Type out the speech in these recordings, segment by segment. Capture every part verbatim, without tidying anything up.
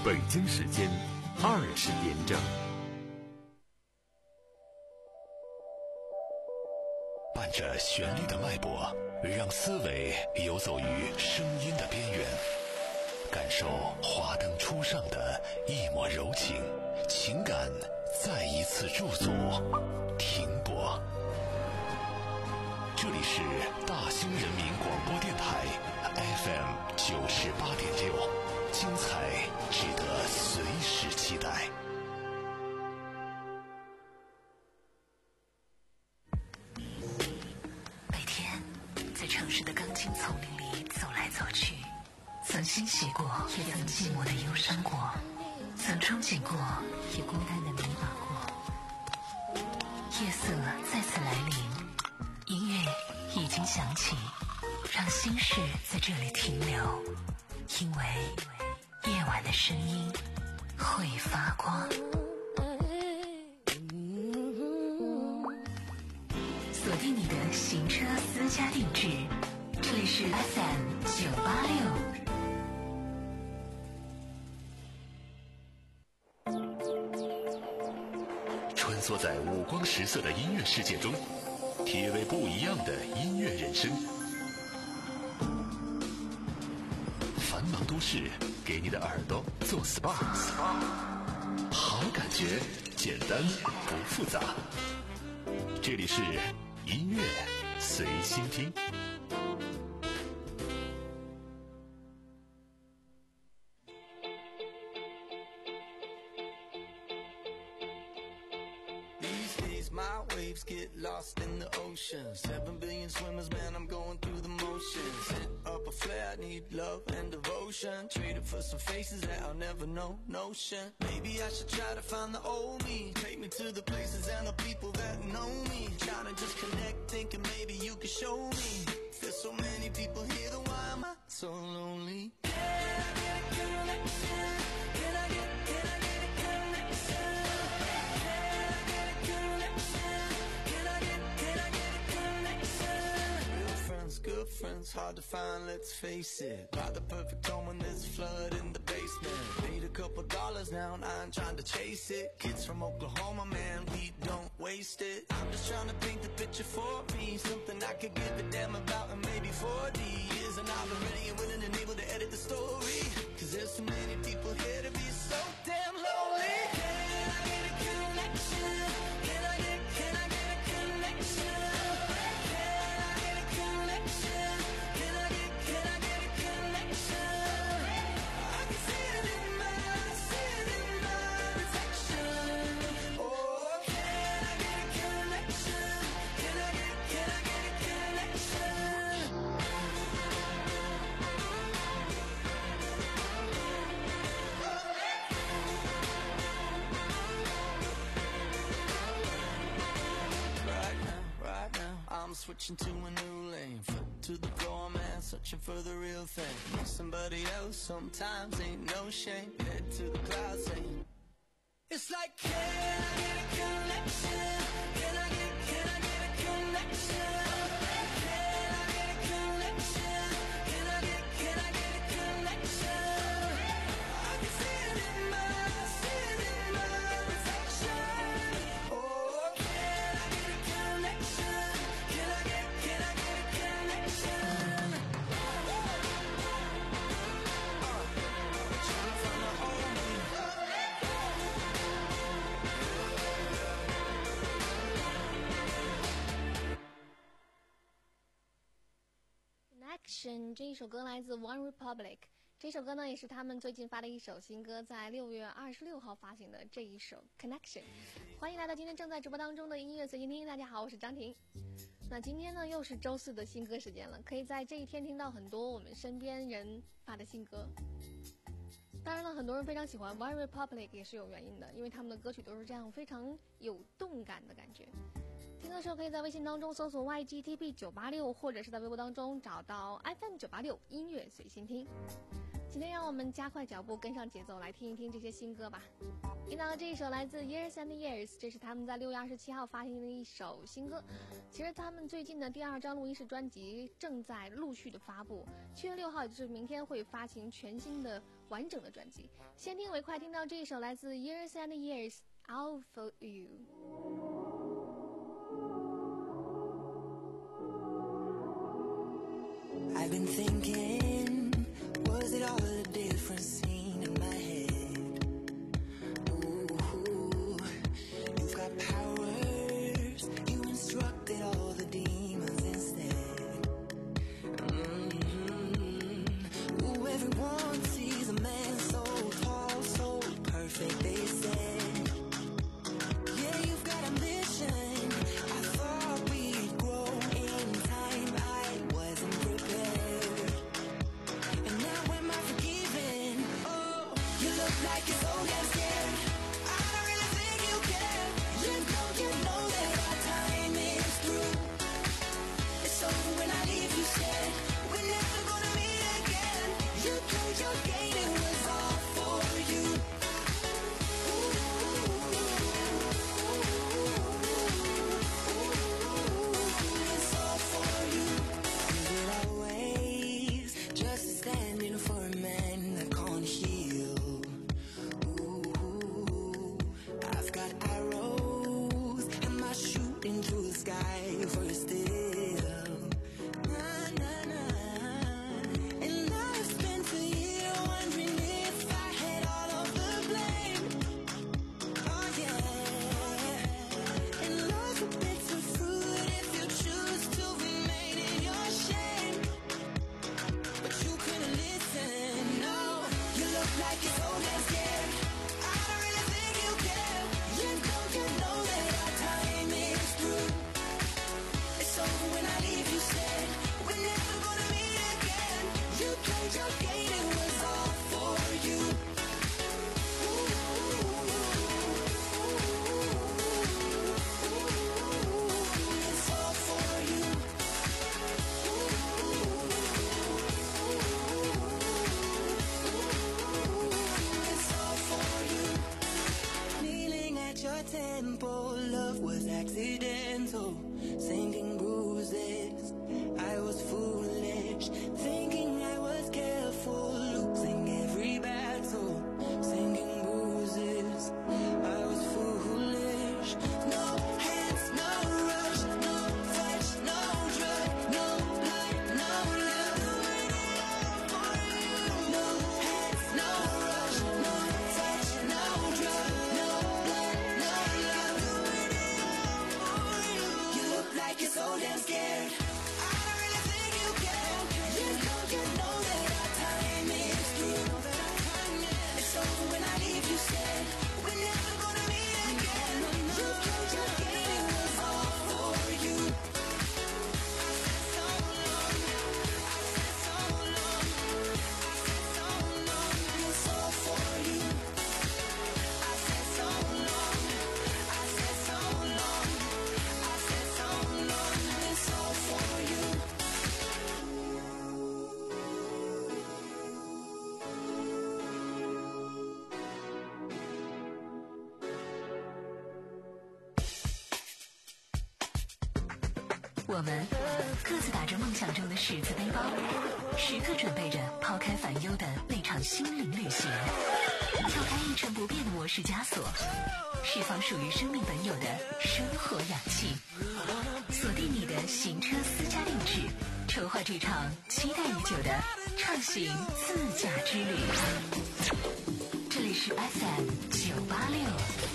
北京时间二十点整。 伴着旋律的脉搏，让思维游走于声音的边缘，感受华灯初上的一抹柔情，情感再一次驻足停泊。这里是大兴人民广播电台 F M 九十八点六，精彩值得随时期待。 每天在城市的钢筋丛林里走来走去，曾欣喜过，也曾寂寞的忧伤过，曾憧憬过，也孤单的迷茫过。夜色再次来临，音乐已经响起，让心事在这里停留，因为夜晚的声音会发光。锁定你的行车私家定制，这里是 F M 九八六。 穿梭在五光十色的音乐世界中，体味不一样的音乐人生。繁忙都市给你的耳朵做 S P A， 好感觉简单不复杂。这里是音乐随心听。 My waves get lost in the ocean. Seven billion swimmers, man, I'm going through the motions. Set up a flare, need love and devotion. Trade it for some faces that I'll never know, notion. Maybe I should try to find the old me. Take me to the places and the people that know me. Trying to just connect, thinking maybe you could show me. There's so many people here, then why am I so lonely? Can I get a connection? Can I get, can I get a connection? Good friends, hard to find, let's face it. Buy the perfect home when there's a flood in the basement. Made a couple dollars now and I ain't trying to chase it. Kids from Oklahoma, man, we don't waste it. I'm just trying to paint the picture for me, something I could give a damn about in maybe forty years. And I've been ready and willing and able to edit the story, cause there's so many people here to be so damn lonely. Can I get a connection? Can I get, can I get a connection? I'm switching to a new lane, foot to the floor, man, searching for the real thing. Need somebody else, sometimes ain't no shame. Head to the clouds, saying it's like, can I get a connection? Can I get, can I get a connection? Can I get a connection? Can I get, can I get a connection? I can see it in my, see it in my reflection. Oh, can I get a connection? Can I get, can I get a connection? Uh, trying to find the old me. Connection 这一首歌来自 One Republic， 这首歌呢也是他们最近发的一首新歌，在六月二十六号发行的这一首 Connection。 欢迎来到今天正在直播当中的音乐随心听，大家好，我是张婷。那今天呢又是周四的新歌时间了，可以在这一天听到很多我们身边人发的新歌。当然了，很多人非常喜欢 One Republic 也是有原因的，因为他们的歌曲都是这样非常有动感的感觉。听的时候可以在微信当中搜索 Y G T B 九八六， 或者是在微博当中找到 F M 九八六 音乐随心听。 今天让我们加快脚步，跟上节奏，来听一听这些新歌吧。听到的这一首来自 Years and Years， 这是他们在六月二十七号发行的一首新歌。其实他们最近的第二张录音室专辑正在陆续的发布，七月六号也就是明天会发行全新的完整的专辑。先听为快，听到这一首来自 Years and Years All For You。 I've been thinking, was it all a different scene in my head? Ooh, you've got powers, you instructed all the demons instead. Mm-hmm. Ooh, everyone sees a man so tall, so perfect, they said. Yeah, you've got ambition, I thought we'd grow in time, I wasn't prepared. And now am I forgiven? Oh, you look like you're so damn scared. I don't really think you care. You know, you know that our time is through. It's over when I leave you scared. We're never gonna meet again. You played your game, it was all for you. It's all for you. Is it always just standing for a man that can't heal? Ooh, I've got arrows, am I shooting through the sky for a steal? Nah, nah, nah. And I've spent a year wondering if I had all of the blame. Oh yeah. And life's a bitter fruit if you choose to remain in your shame. But you couldn't listen, no. You look like you're so damn scared. I don't really think you care. You know, you know that our time is through. It's over when I leave you scared. We're never gonna meet again. You played your game, it was all for you. It's all for you. It's all for you. Kneeling at your temple, love was accidental. Singing bruises, I was foolish. Thinking I was careful, losing every battle. Singing bruises, I was foolish. No hands, no rush, no touch, no drug, no blood, no love. No hands, no rush, no touch, no drug, no blood, no love. You look like you're so damn scared. I don't really think you care. You know, you know that our time is through. It's over when I leave you scared. We're never gonna meet again. You played your game, it was all for you. I said so long. I said so long. I said so long. It's all for you. I said so long. I said so long. I said so long. It's all for you. “我们各自打着梦想中的十字背包，时刻准备着抛开烦忧的那场心灵旅行，跳开一成不变的模式枷锁，释放属于生命本有的生活氧气，锁定你的行车私家定制，筹划这场期待已久的畅行自驾之旅。”这里是 F M 九八六。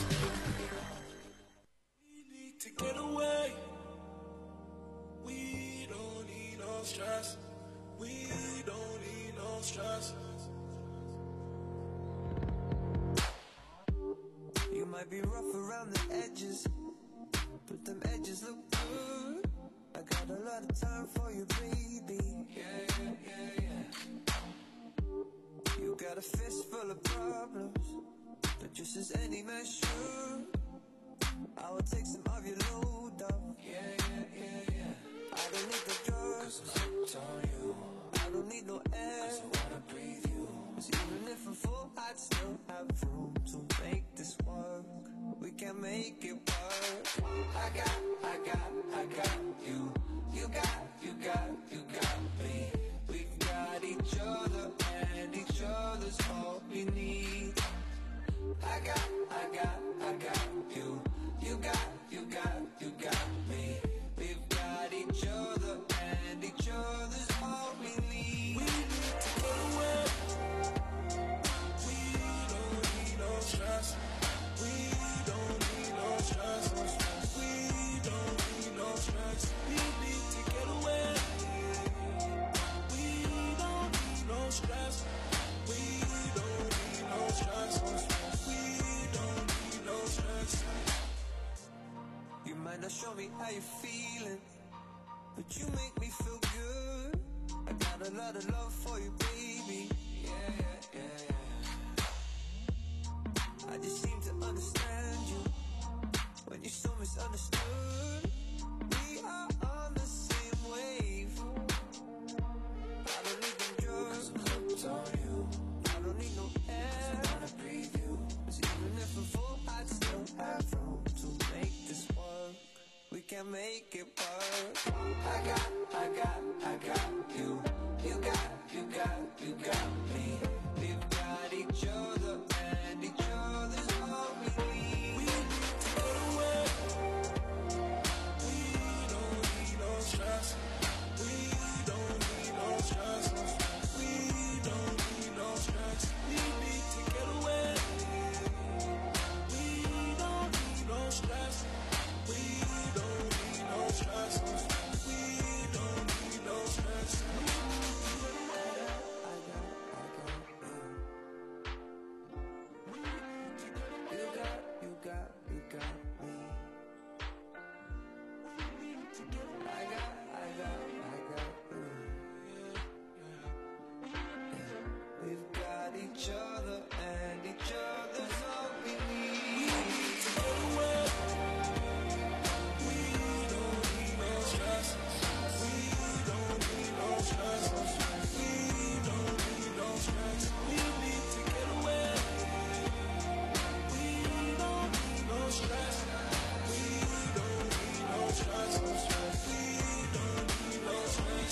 To get away, we don't need no stress. We don't need no stress. You might be rough around the edges, but them edges look good. I got a lot of time for you, baby. Yeah, yeah, yeah, yeah. You got a fist full of problems, but just as any man should, I will take some of your load off. Yeah, yeah, yeah, yeah. I don't need the drugs, 'cause I'm hooked on you. I don't need no air, 'cause I wanna breathe you. 'Cause even if I'm full, I'd still have room to make this work. We can make it work. I got, I got, I got you. You got, you got, you got me. We've got each other and each other's all we need. I got, I got, I got you. You got, you got, you got me. We've got each other and each other's all we need. We need to get away. We don't need no stress. We don't need no stress. We don't need no stress. We need to get away. We don't need no stress. We don't need no stress. We don't need no stress. You might not show me how you're feeling, but you make me feel good. I got a lot of love for you, baby. Yeah, yeah, yeah, yeah. I just seem to understand you when you're so misunderstood. We are on the same wave. I don't need them drugs, I'm hooked on you. I don't need no air, I wanna breathe you. 'Cause even if I'm full, I'd still have room to make this work. We can make it work. I got, I got, I got you. You got, you got, you got me. We've got each other and each other's all we need. We need to get away. We don't need no stress. We don't need no stress. We don't need no stress. We need to get away. We don't need no stress. We don't need no stress. We don't need no stress. I got, I got, you. You got, you got, you got me. I got, I got, I got you. We've got each other and each other's all we need. We need to get away. We don't need no stress. We don't need no stress. We don't need no stress. We need to get away. We don't need no stress. We don't need no stress. We don't need no stress.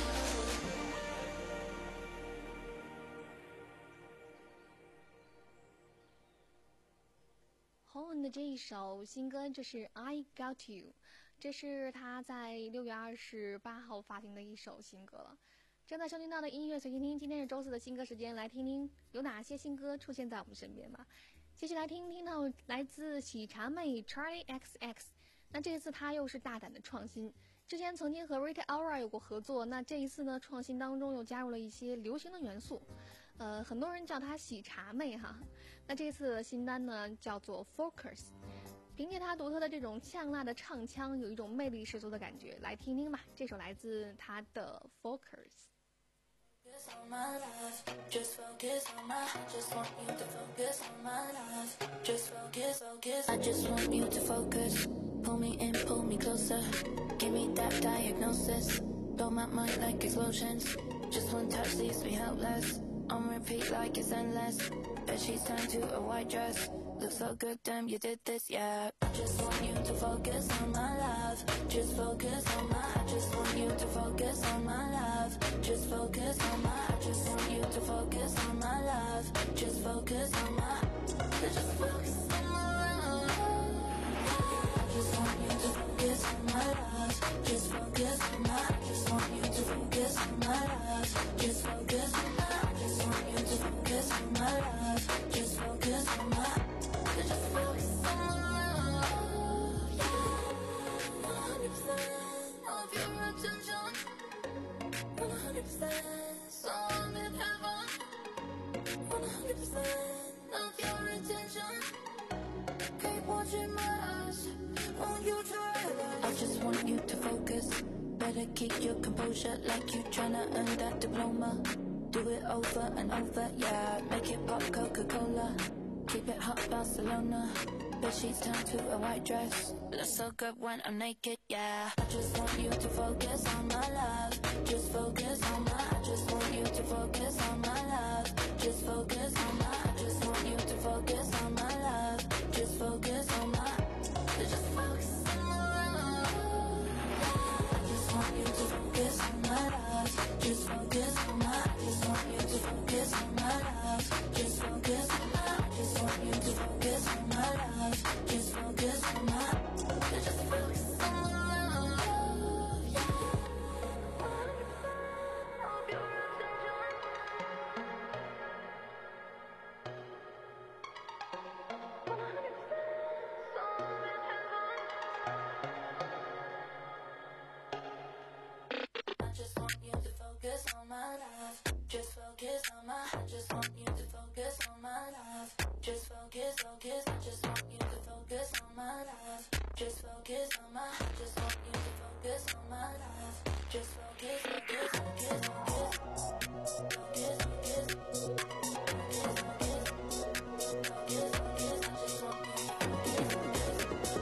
洪文的这一首新歌，这是 I Got You， 这是他在六月二十八号发行的一首新歌了。正在收听到的音乐随心听，今天是周四的新歌时间，来听听有哪些新歌出现在我们身边吧。继续来听听到来自喜茶妹 Charlie X X， 那这一次他又是大胆的创新，之前曾经和 Rita Ora 有过合作，那这一次呢，创新当中又加入了一些流行的元素，呃，很多人叫她喜茶妹哈。那这次的新单呢叫做 Focus， 凭借她独特的这种呛辣的唱腔，有一种魅力十足的感觉，来听听吧。这首来自她的 Focus。Focus on my life, just focus on my, just want you to focus on my life, just focus, focus, I just want you to focus, pull me in, pull me closer, give me that diagnosis, blow my mind like explosions, just one touch leaves me helpless, on repeat like it's endless, bed sheets turned to a white dress, look so good, damn you did this, yeah, I just want you to focus on my love, just focus on my, I just want you to focus on my love, just focus on my, I just want you to focus on my love, just focus on my, just focus on my love, I just want you to focus on my love, just focus on my, I just want you to focus on my love, just focus on my, I just want you to focus on my love, just focus on my, just focus on my love, yeah, one hundred percent of your attention, one hundred percent, so I'm in heaven, one hundred percent of your attention, keep watching my eyes, won't you try that? I just want you to focus, better keep your composure like you tryna earn that diploma, do it over and over, yeah, make it pop Coca-Cola, keep it hot Barcelona, bed sheets turn to a white dress. Looks so good when I'm naked, yeah. I just want you to focus on my love. Just focus on my, I just want you to focus on my love. Just focus on my, I just want you to focus on my love. Just focus on my, just focus on my love. I just want you to focus on my love. Just focus on my, I just want you to focus on my love. Just focus on my, I just want you to focus on my love. Just focus on my, just focus on my love. Yeah. I just want you to focus on my love. Just focus on my, I just want you to focus on my love. Just focus, focus, I just want you to focus on my love. Just focus on my, I just want you to focus on my love. Just focus, focus, focus, focus. Focus, focus. Focus, focus. Focus, focus, I just want you to focus, focus.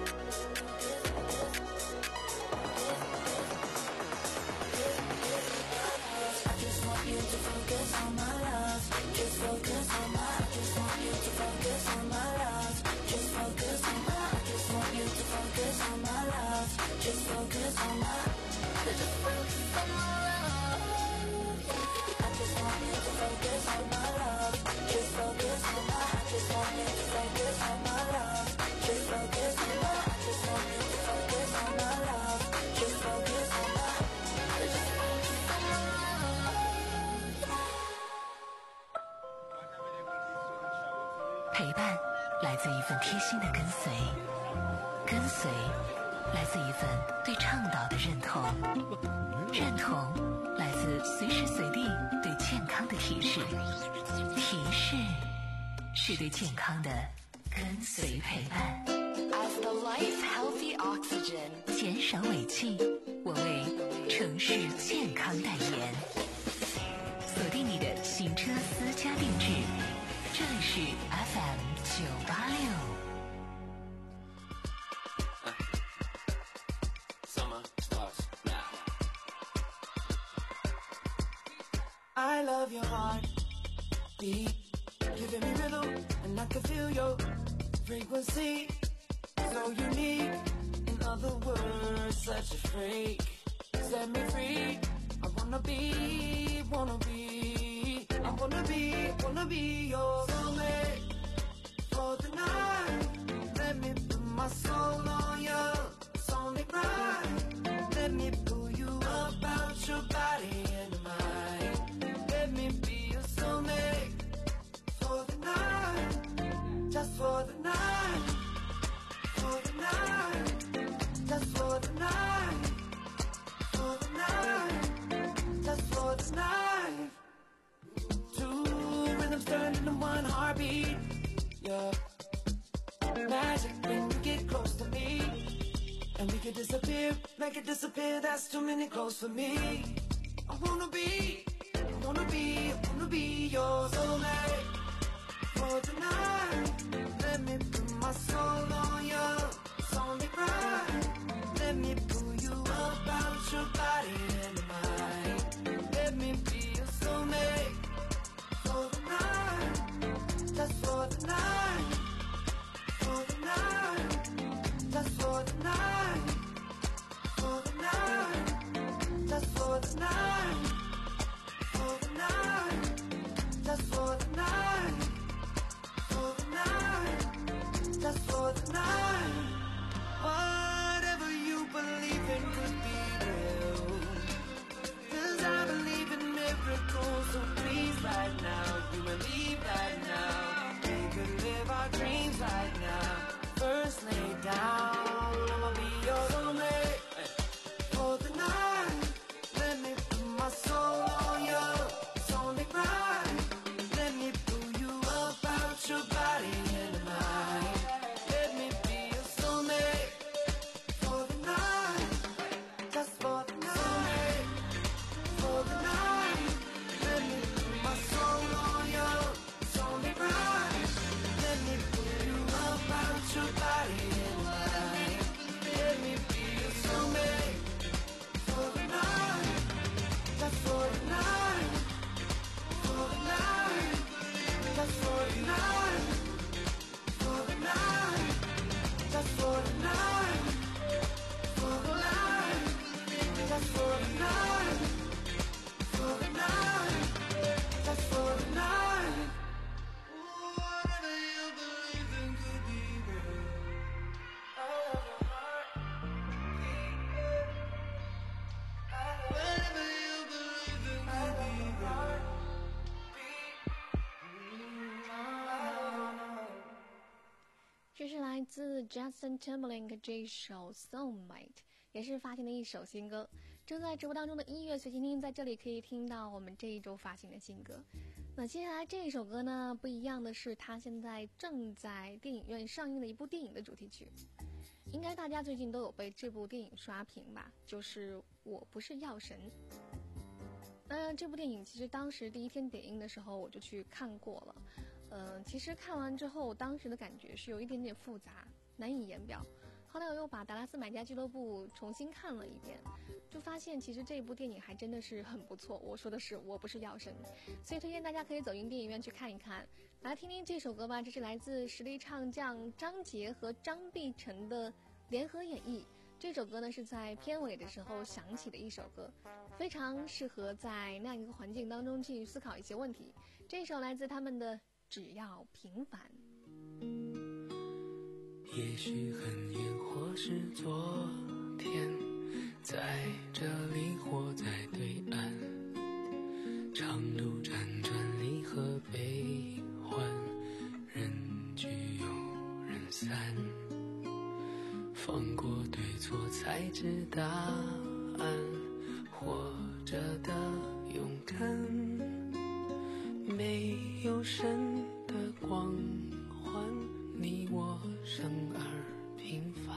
I just want you to focus on my love. Just focus on my, I just want you to focus on my love. Just focus on my, I just want you to focus on my love. Just focus on my, just focus on my love. I just want you to focus on my love. Just focus on my, I just want you to focus on my love. Just focus on my, I just want you to focus on my love. Just focus on my, just focus on my love. 陪伴来自一份贴心的跟随，跟随来自一份对倡导的认同，认同来自随时随地对健康的提示，提示是对健康的跟随陪伴。As the life healthy oxygen， 减少尾气，我为城市健康代言。锁定你的行车私家定制，这里是 F M 九八六。 Summer starts now. I love your heartbeat, giving me rhythm, and I can feel your frequency. So unique, in other words, such a freak. Set me free. I wanna be, wanna be, I wanna be, wanna be your soulmate for the night. Let me put my soul on your sonic ride. Let me pull you up out your body and mind. Let me be your soulmate for the night, just for the night, for the night, just for the night, for the night, just for the night. Two rhythms turned into one heartbeat. Yeah, magic when you get close to me, and we can disappear, make it disappear. That's too many close for me. I wanna be, I wanna be, I wanna be your soulmate for the night. Let me put my soul on your sonic ride. Let me pull you up out your body and mind. Let me be your soulmate for the night, just for the night, for the night, just for the night, for the night, just for the night, for the night, just for the night, for the night, just for the night. Whatever you believe in could be real, 'cause I believe in miracles. So please right now, you and me right now, we could live our dreams right now. First lay down, I'ma be your soulmate for the night. Let me put my soul on your sonic ride. Let me pull you up out your body and mind. Let me be your soulmate for the night, just for the night, for the night. Let me put my soul on your sonic ride. Let me 来自 Justin Timberlake 这一首 Soulmate， 也是发行的一首新歌。正在直播当中的音乐随心听，在这里可以听到我们这一周发行的新歌。那接下来这一首歌呢，不一样的是，它现在正在电影院上映的一部电影的主题曲。应该大家最近都有被这部电影刷屏吧，就是《我不是药神》。那这部电影其实当时第一天点映的时候我就去看过了，嗯、呃，其实看完之后，当时的感觉是有一点点复杂，难以言表。后来我又把《达拉斯买家俱乐部》重新看了一遍，就发现其实这部电影还真的是很不错。我说的是《我不是药神》，所以推荐大家可以走进电影院去看一看。来听听这首歌吧，这是来自实力唱将张杰和张碧晨的联合演绎。这首歌呢是在片尾的时候响起的一首歌，非常适合在那样一个环境当中去思考一些问题。这首来自他们的《只要平凡》。 也许很远或是昨天，在这里或在对岸，长路辗转离合悲欢，人聚又人散，放过对错才知答案，活着的勇敢，没有神的光环，你我生而平凡，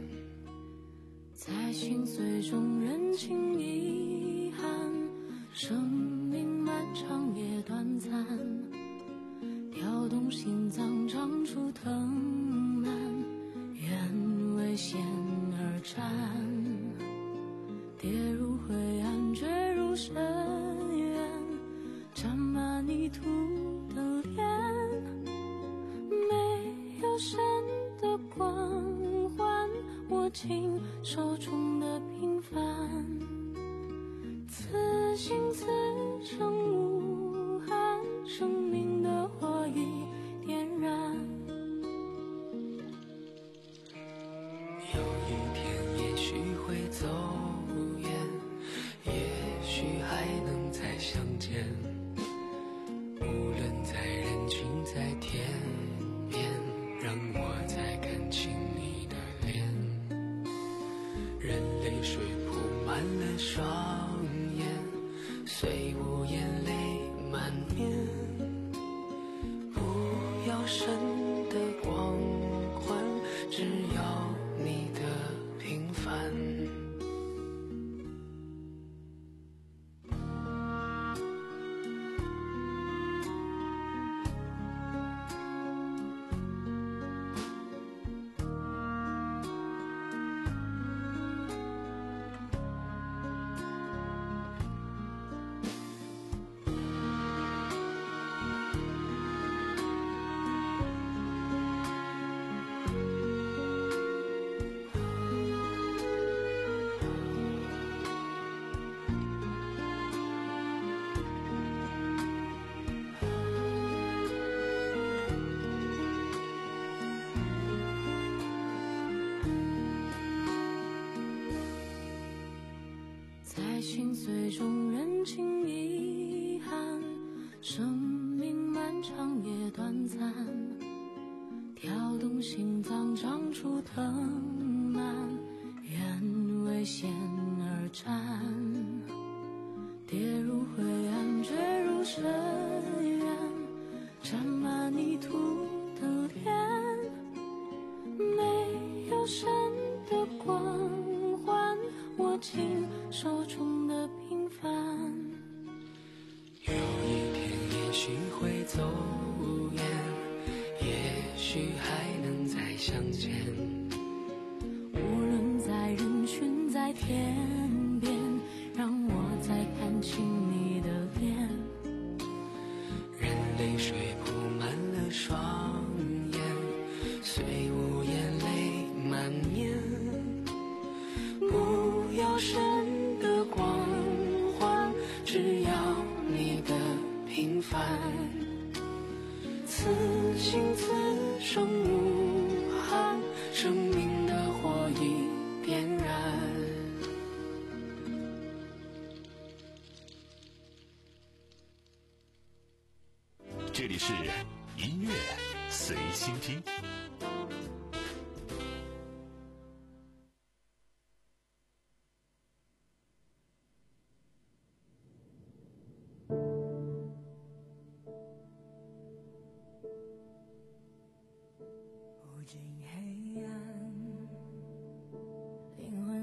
在心碎中认清遗憾，生命漫长也短暂，跳动心脏长出藤蔓，愿为险而战，跌入灰暗坠入深渊，沾满泥土的脸，没有神的光环，握紧手中的平凡，此心此生无憾，生命的火已点燃。 有一天也许会走远，也许还能再相见，无论在人群在天边，让我再看清你的脸，任泪水铺满了双眼，虽无眼泪满面，不要神的光环，只要你的平凡。 在心碎中认清遗憾，生命漫长也短暂，跳动心脏长出藤蔓，愿为险而战，跌入灰暗坠入深渊，沾满泥土的脸，没有神的光环，握紧手中的平凡。 有一天也许会走远，也许还能再相见， 无论在人群在天边，让我再看清你的脸， 任泪水铺满了双眼，虽无眼泪满面，不要神的光环，只要你的平凡，此心此生无憾，生命的火已点燃。 这里是音乐随心听。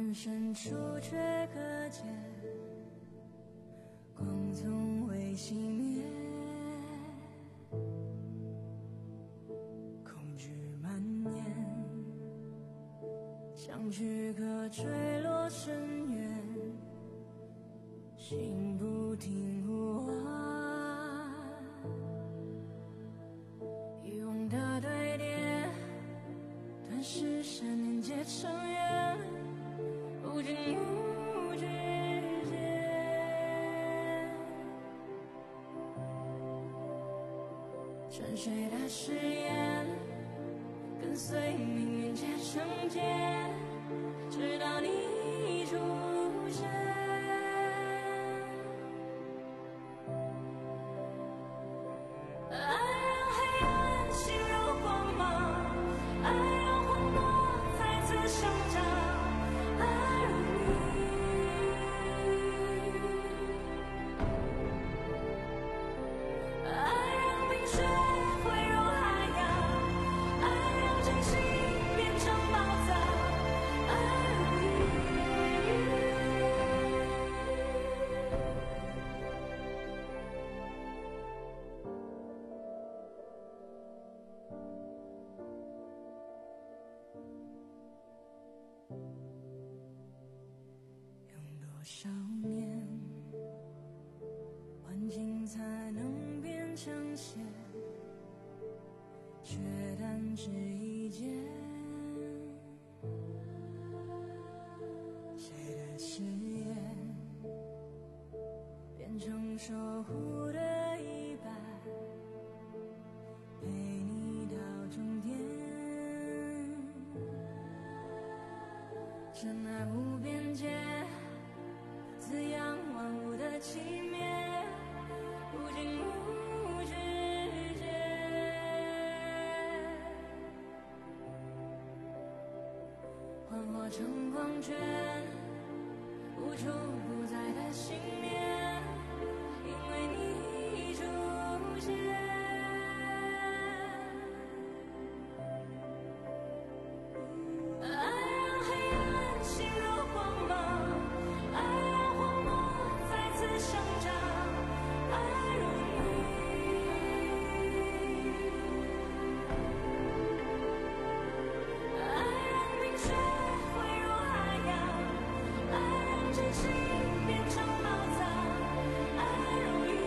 眼深处却可见光从未熄灭，恐惧蔓延，像躯壳坠落深渊，心不停呼唤，遗忘的对叠，断时闪连接成缘，无尽无止间。沉睡的誓言，跟随命运结成结，直到你出现。爱让黑暗侵入光芒，爱让荒漠再次生长，爱如你，爱让冰雪汇入海洋，爱让真心变成宝藏，爱如你。用多少年，环境才能变成线，却弹指一箭。谁的誓言变成守护的一半，陪你到终点。真爱无边界，滋养万物的奇妙，无尽无止间。幻化成光圈，无处不在的信念，因为你出现。爱让黑暗侵入光芒，爱让荒漠再次生长，爱如你，爱让冰雪汇入海洋，爱让真心变成宝藏，爱如你。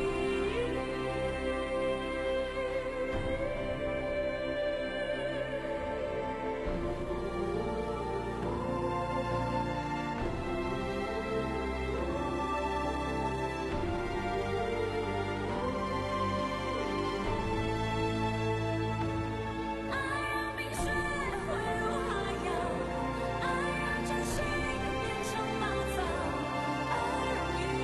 爱让冰雪汇入海洋，爱让真心变成宝藏，爱如你，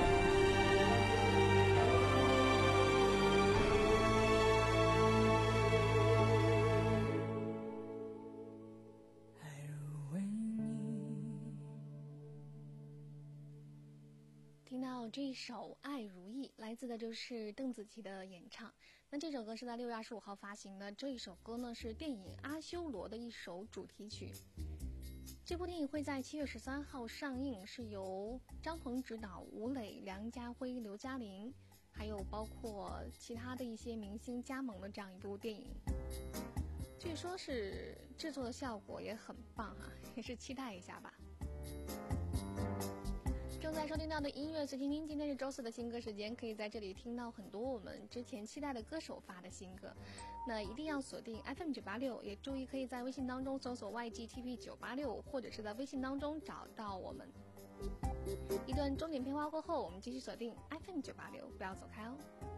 爱如为你。 听到这一首《爱如意》，来自的就是邓紫棋的演唱。那这首歌是在六月二十五号发行的。这一首歌呢是电影《阿修罗》的一首主题曲。这部电影会在七月十三号上映，是由张鹏执导，吴磊、梁家辉、刘嘉玲，还有包括其他的一些明星加盟的这样一部电影。据说是制作的效果也很棒哈、啊，也是期待一下吧。正在收听到的音乐随听听，今天是周四的新歌时间，可以在这里听到很多我们之前期待的歌手发的新歌。那一定要锁定 F M 九八六，也注意可以在微信当中搜索 Y G T P 九八六，或者是在微信当中找到我们。一段钟点片花过后，我们继续锁定 F M 九八六，不要走开哦。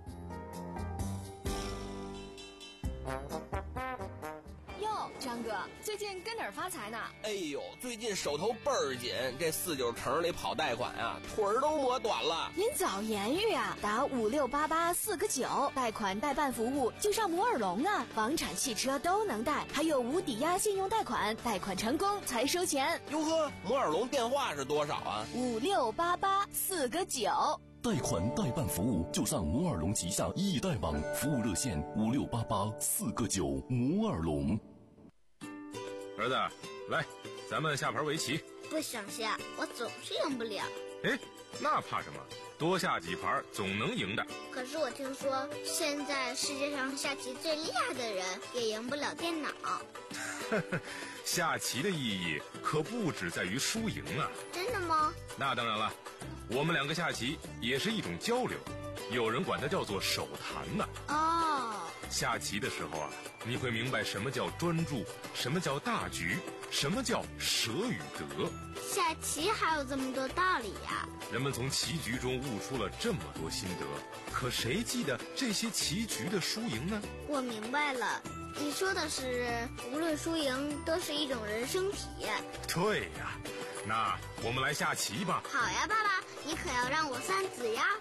哟，张哥，最近跟哪儿发财呢？ 哎呦，最近手头倍儿紧，这四九城里跑贷款啊，腿儿都磨短了。 您早言语啊，打五六八八四个九，贷款代办服务就上摩尔龙啊，房产、汽车都能贷，还有无抵押信用贷款，贷款成功才收钱。 哟呵，摩尔龙电话是多少啊？ 五六八八四个九。 贷款代办服务就上摩尔龙旗下易贷网，服务热线五六八八四个九。摩尔龙。 儿子，来， 咱们下盘围棋。 不想下，我总是赢不了。 哎，那怕什么？多下几盘总能赢的。 可是我听说，现在世界上下棋最厉害的人也赢不了电脑。 下棋的意义可不只在于输赢啊。 真的吗？ 那当然了，我们两个下棋也是一种交流，有人管它叫做手谈呢。 哦。 下棋的时候啊，你会明白什么叫专注，什么叫大局，什么叫舍与得。 下棋还有这么多道理呀！ 人们从棋局中悟出了这么多心得，可谁记得这些棋局的输赢呢？ 我明白了，你说的是无论输赢都是一种人生体验。 对呀，那我们来下棋吧。 好呀，爸爸，你可要让我三子呀。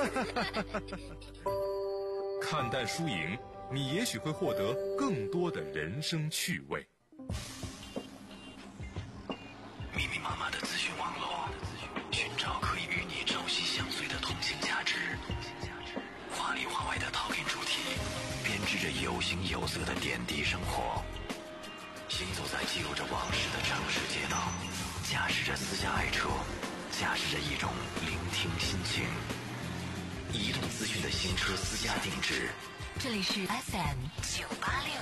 看淡输赢，你也许会获得更多的人生趣味。 密密麻麻的资讯网络，寻找可以与你朝夕相随的通信价值。华里华外的讨论主题，编织着有形有色的点滴生活。行走在记录着往事的城市街道，驾驶着私家爱车，驾驶着一种聆听心情。移动资讯的新车私家定制。 这里是 F M 九八六。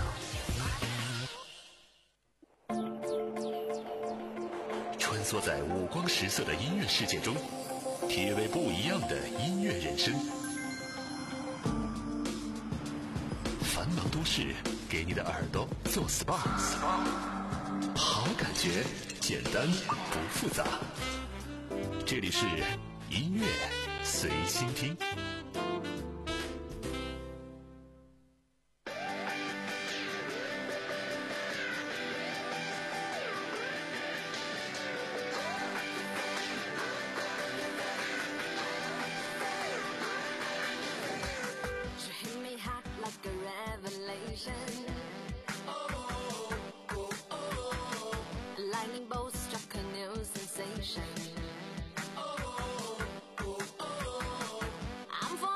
穿梭在五光十色的音乐世界中，体味不一样的音乐人生。繁忙都市给你的耳朵做 S P A， 好感觉，简单不复杂。这里是音乐随心听。 I'm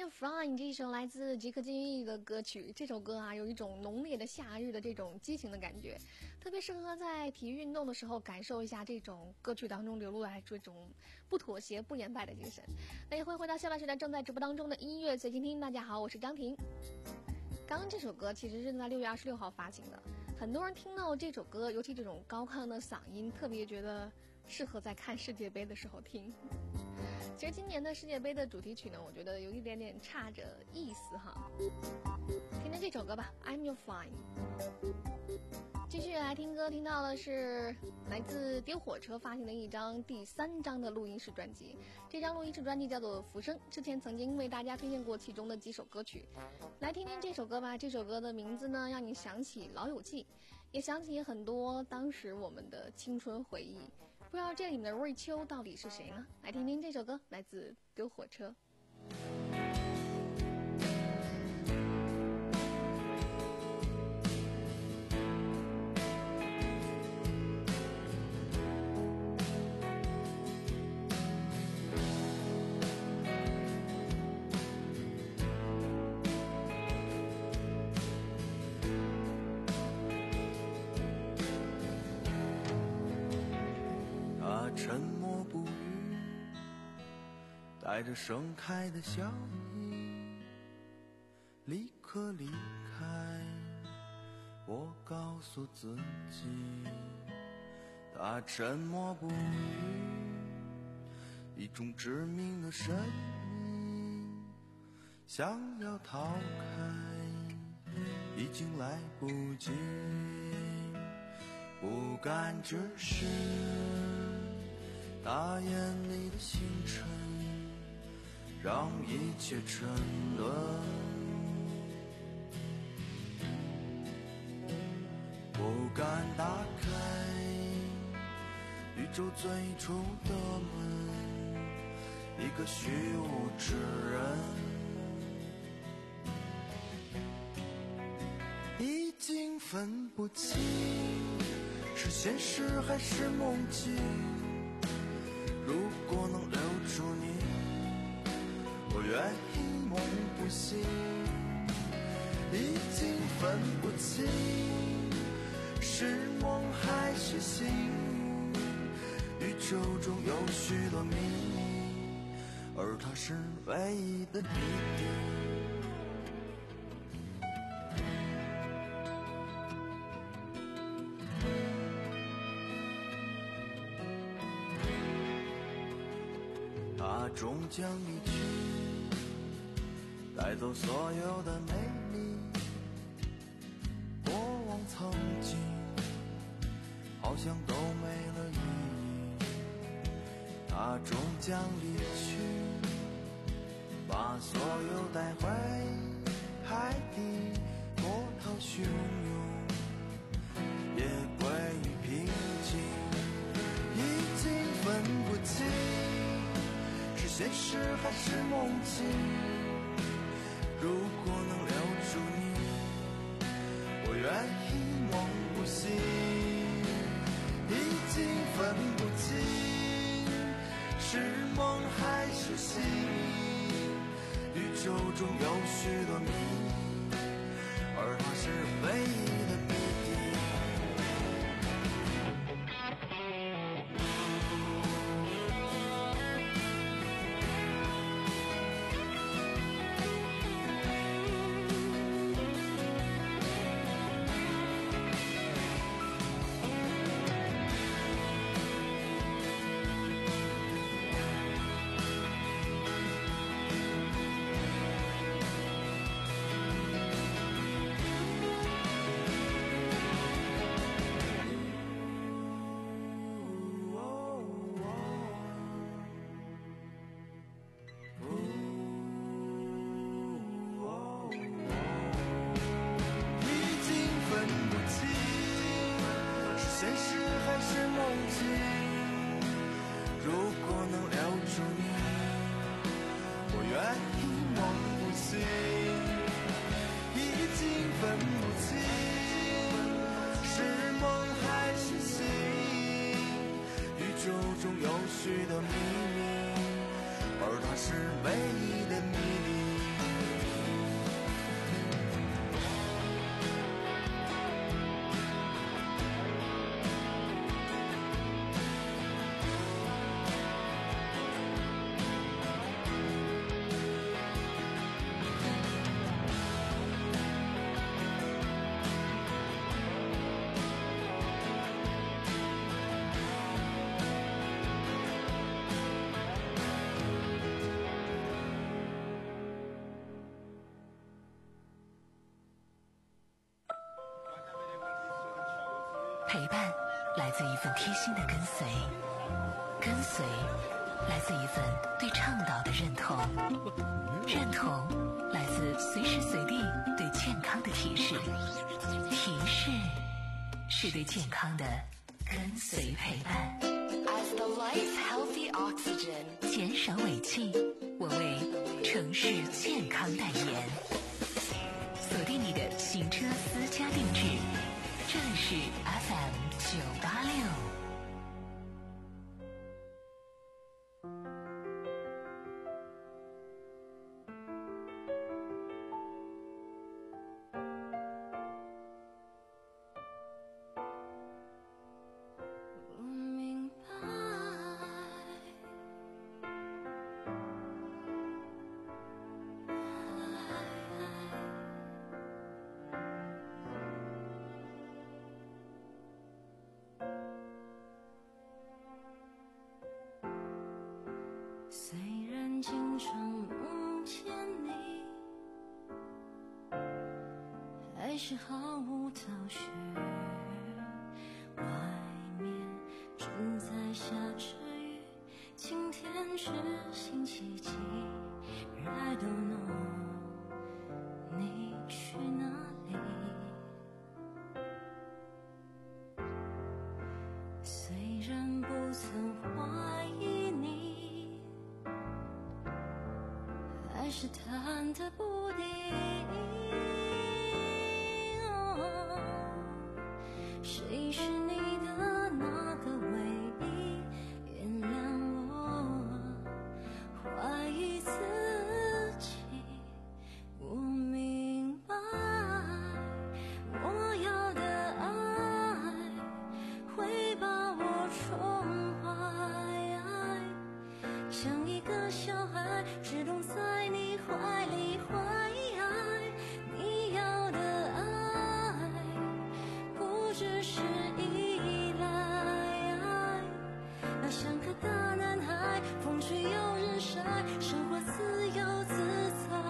Your Fine 这一首来自吉克隽逸的歌曲，这首歌啊有一种浓烈的夏日的这种激情的感觉，特别适合在体育运动的时候感受一下这种歌曲当中流露来这种不妥协不言败的精神。那也会回到下半时段正在直播当中的音乐随心听，大家好，我是张婷。刚刚这首歌其实是在六月二十六号发行的，很多人听到这首歌，尤其这种高亢的嗓音，特别觉得适合在看世界杯的时候听。其实今年的世界杯的主题曲呢，我觉得有一点点差着意思哈。听听这首歌吧 ，I'm Your Fine。继续来听歌，听到的是来自丢火车发行的一张第三张的录音室专辑。这张录音室专辑叫做《浮生》，之前曾经为大家推荐过其中的几首歌曲。来听听这首歌吧，这首歌的名字呢，让你想起《老友记》，也想起很多当时我们的青春回忆。不知道这里面的瑞秋到底是谁呢？来听听这首歌，来自丢火车。 沉默不语，带着盛开的笑意，立刻离开。我告诉自己，他沉默不语，一种致命的神秘，想要逃开，已经来不及，不敢直视大眼里的星辰，让一切沉沦，不敢打开宇宙最初的门，一个虚无之人，已经分不清是现实还是梦境。如果能留住你，我愿意梦不醒，已经分不清是梦还是醒，宇宙中有许多秘密，而它是唯一的谜底。它终将离去，带走所有的美丽，过往曾经好像都没了意义。它终将离去，把所有带回海底，波涛汹涌，也归于平静。已经分不清现实还是梦境，如果能留住你，我愿意梦不醒，已经分不清是梦还是醒，宇宙中有许多秘密，而它是唯一的谜底。中有许多秘密，而它是唯一的秘密。 陪伴来自一份贴心的跟随，跟随来自一份对倡导的认同，认同来自随时随地对健康的提示，提示是对健康的跟随陪伴。 As the lights healthy oxygen， 减少尾气，我为城市健康代言。锁定你的行车私家定制，这里是 F M 九八六。 虽然经常梦见你，还是毫无头绪。外面正在下着雨，今天是星期几 ？I don't know， 你去哪里？虽然不曾怀疑你，还是忐忑不定。哦，谁是你的那个唯一？原谅我怀疑自己。我明白，我要的爱会把我宠坏，像一个小孩只懂在你怀里怀。你要的爱不只是依赖，那像个大男孩，风吹又日晒，生活自由自在。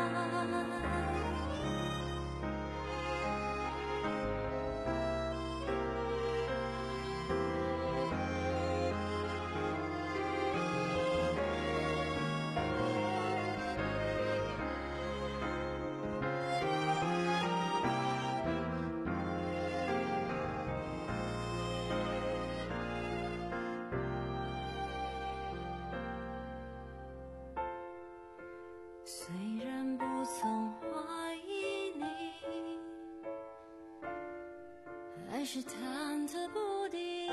虽然不曾怀疑你，还是忐忑不定。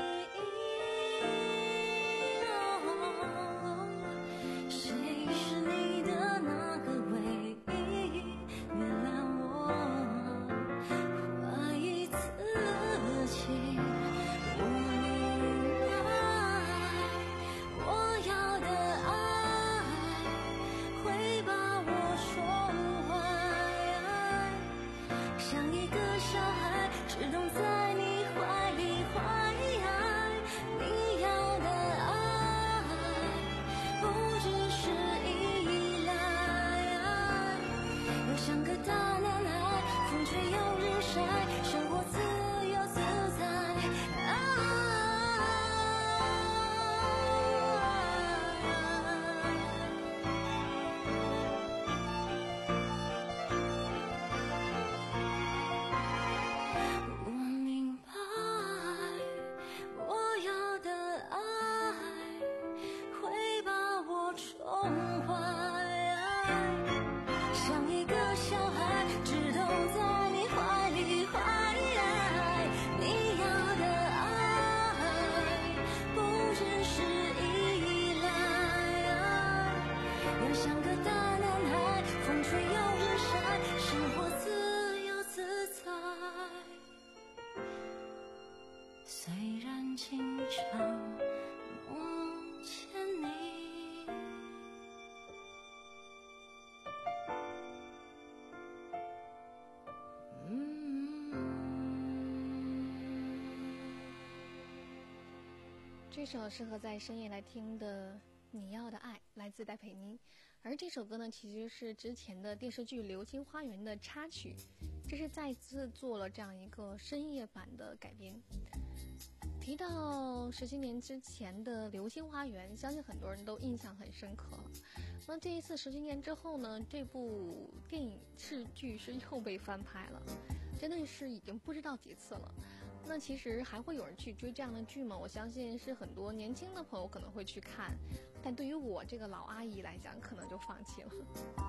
哦，谁是你的那个唯一？原谅我怀疑自己。我明白，我要的爱会把我宠坏，像一个小孩只懂在你怀里怀。你要的爱不只是依赖，又像个大男孩，风吹又日晒，生活自由自在。我明白，我要的爱会把我宠坏，像一个小孩只懂在你怀里怀。你要的爱不只是依赖，要像个大男孩，风吹又日晒，生活自由自在。虽然经常梦见你， 这首适合在深夜来听的《你要的爱》来自戴佩妮，而这首歌呢其实是之前的电视剧《流星花园》的插曲，这是再次做了这样一个深夜版的改编。 提到十七年之前的《流星花园》，相信很多人都印象很深刻。那这一次十七年之后呢，这部电影视剧是又被翻拍了，真的是已经不知道几次了。那其实还会有人去追这样的剧吗？我相信是很多年轻的朋友可能会去看，但对于我这个老阿姨来讲，可能就放弃了。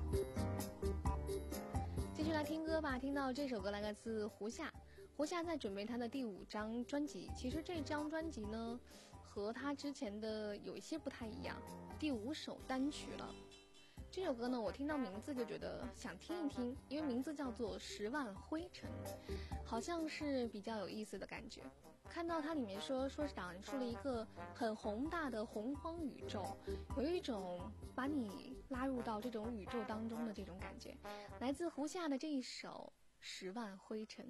继续来听歌吧，听到这首歌来自胡夏。胡夏在准备他的第五张专辑，其实这张专辑呢，和他之前的有一些不太一样，第五首单曲了。这首歌呢，我听到名字就觉得想听一听，因为名字叫做《十万灰尘》，好像是比较有意思的感觉。看到它里面说说是讲述了一个很宏大的洪荒宇宙，有一种把你拉入到这种宇宙当中的这种感觉。来自胡夏的这一首《十万灰尘》。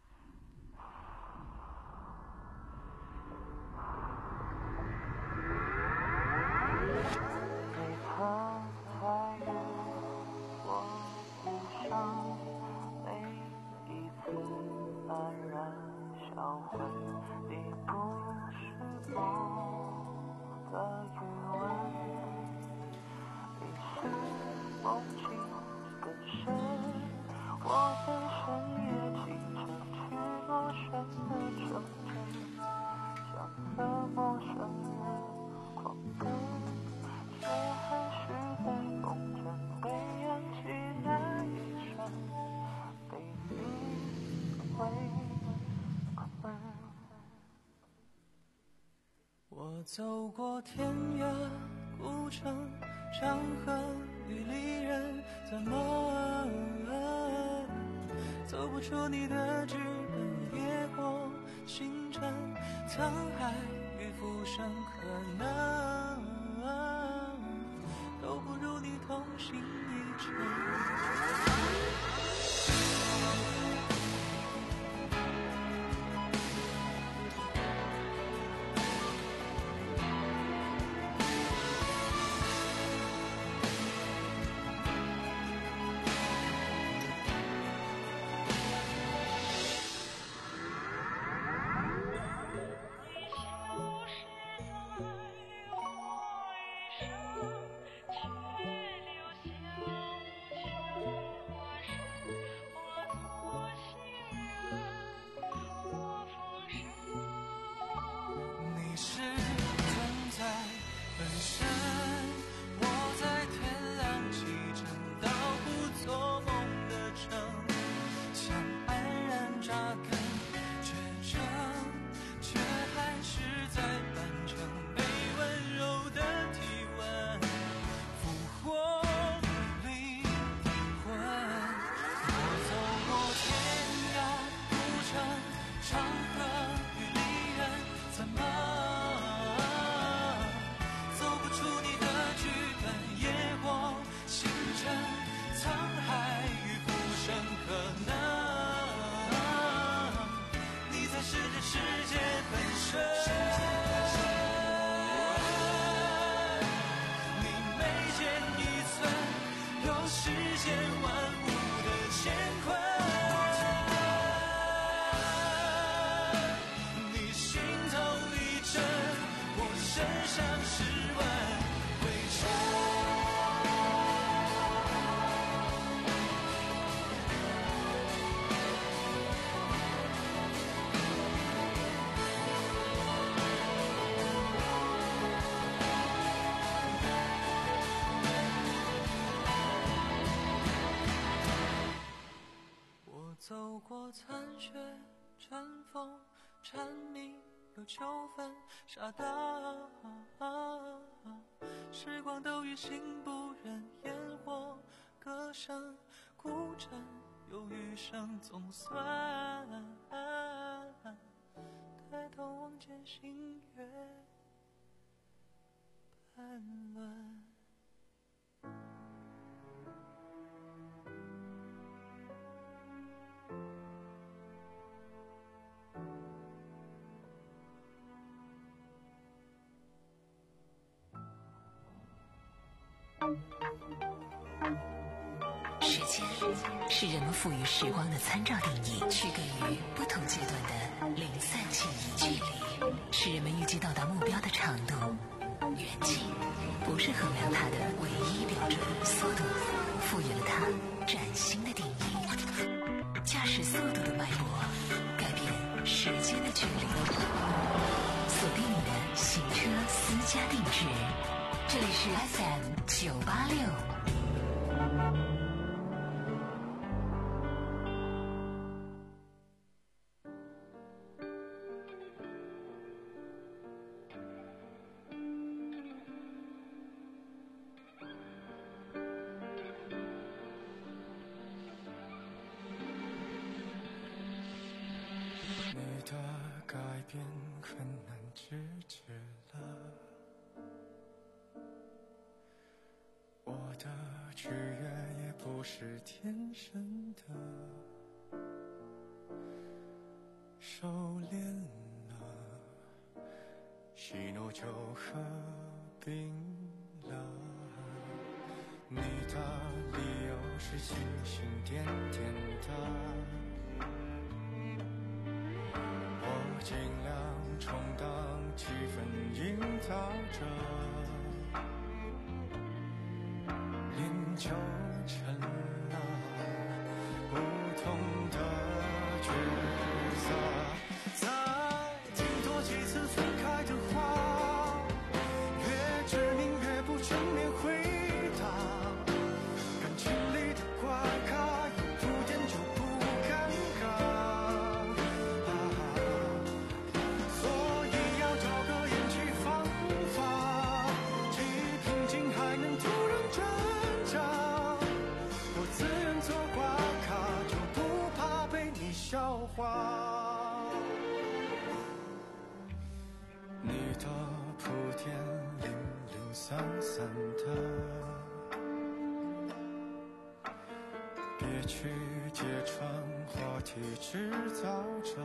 我走过天涯古城，长河与离人，怎么走不出你的剧本？夜空星辰，沧海与浮生，可能都不如你同行一程。走过残雪尘封，蝉鸣有秋分，傻大时光都与心不忍，烟火歌声孤枕，有余生总算抬头望见星月半轮。 时间是人们赋予时光的参照定义，区隔于不同阶段的零散记忆距离。 是人们预计到达目标的长度。远近不是衡量它的唯一标准，速度赋予了它崭新的定义。驾驶速度的脉搏，改变时间的距离。锁定你的行车私家定制，这里是 F M 九八六。 你的改变很难制止了，我的取悦也不是天生的，收敛了，喜怒就合并了。你的理由是星星点点的，我尽量充当气氛营造者，脸就成了不同的角色。再听多几次分开的话，越执迷越不正面回答，感情里的怪咖有铺垫就不尴尬，所以要找个演技方法，既平静还能突然挣扎。我自愿做挂卡，就不怕被你笑话。你的铺垫零零散散的，别去揭穿话题制造者。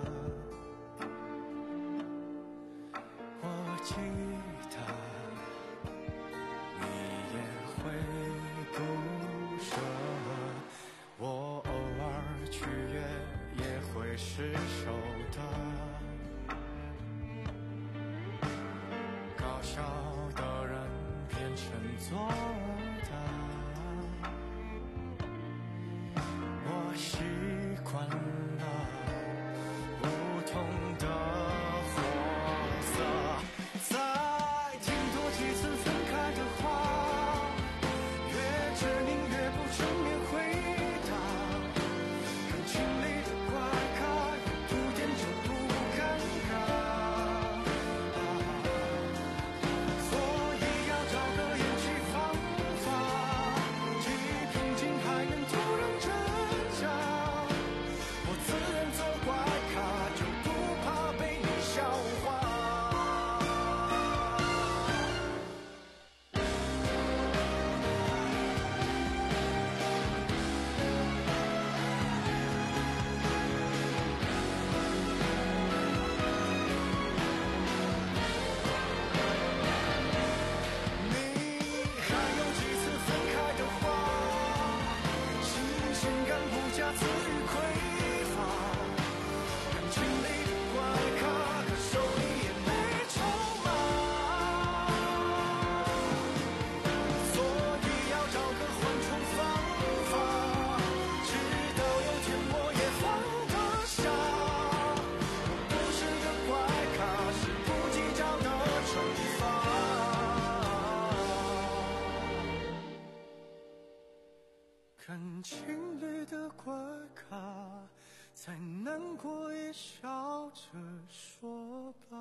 我记得你也会不舍，我偶尔取悦也会失手的。搞笑的人变成做的，我习惯了不同的货色。再听多几次分开的话，越执迷越不正面回答，感情里的怪咖有铺垫就不尴尬。所以要找个演技方法，既平静还能突然挣扎。我自愿做怪咖，就不怕被你笑话。你还有几次分开的话，新鲜感不加自愈匮乏，感情里的怪咖，可手里也没筹码，所以要找个缓冲方法，直到有天我也放得下。我不是个怪咖，是不计较的惩罚。感情里的怪咖，再难过也笑着说吧。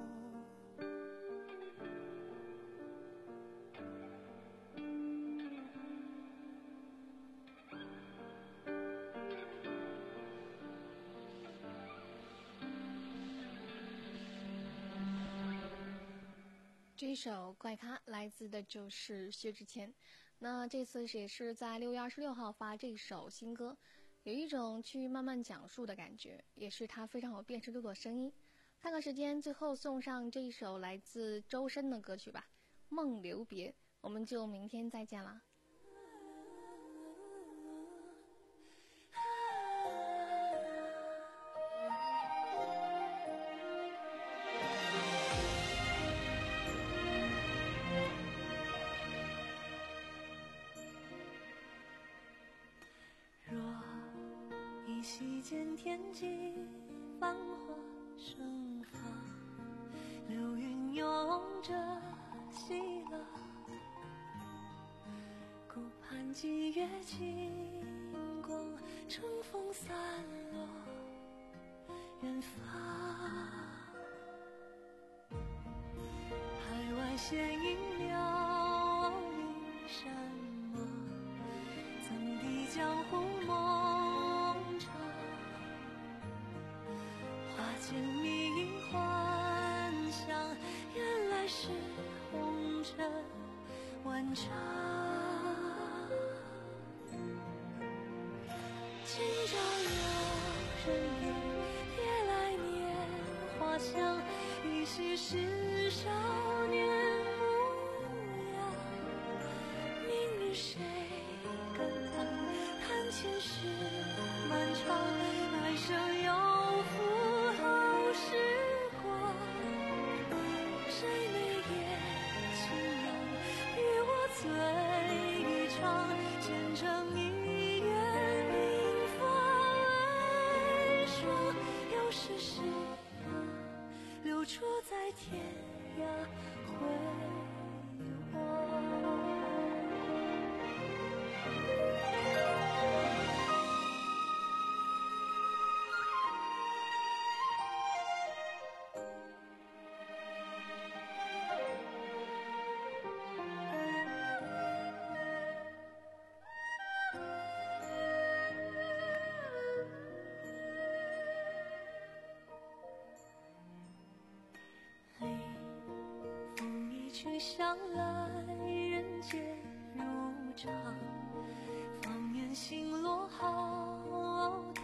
这一首怪咖来自的就是薛之谦，那这次也是在六月二十六号发这首新歌，有一种去慢慢讲述的感觉，也是他非常有辨识度的声音。看看时间，最后送上这一首来自周深的歌曲吧，《梦留别》，我们就明天再见啦。 依稀见天际繁华盛放，流云拥着西浪，顾盼霁月清光，乘风散落远方。海外闲影渺映山漠，怎敌江湖梦长？花间迷幻想，原来是红尘万丈。今朝有人语，别来年华香，依稀是少年模样。明日谁感叹，叹前世漫长，来生又负好时光。谁眉眼轻扬，与我醉一场，见证一愿鬓发为霜。又是谁流出在天涯辉煌。去向来人间如常，放眼星落浩荡。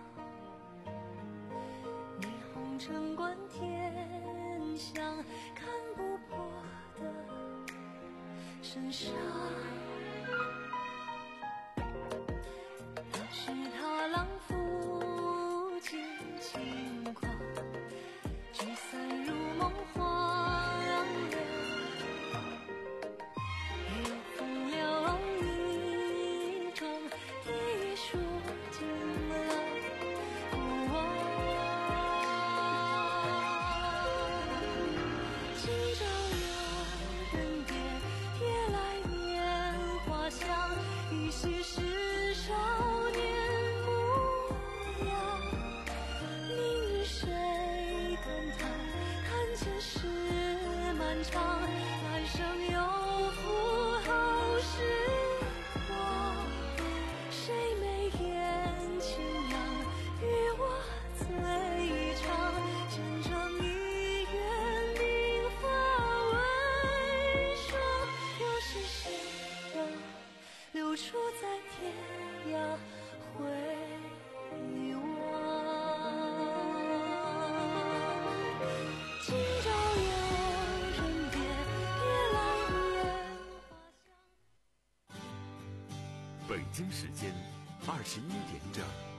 霓虹城关天香，看不破的身上。是他浪付尽轻狂，聚散如梦幻。 北京时间二十一点整。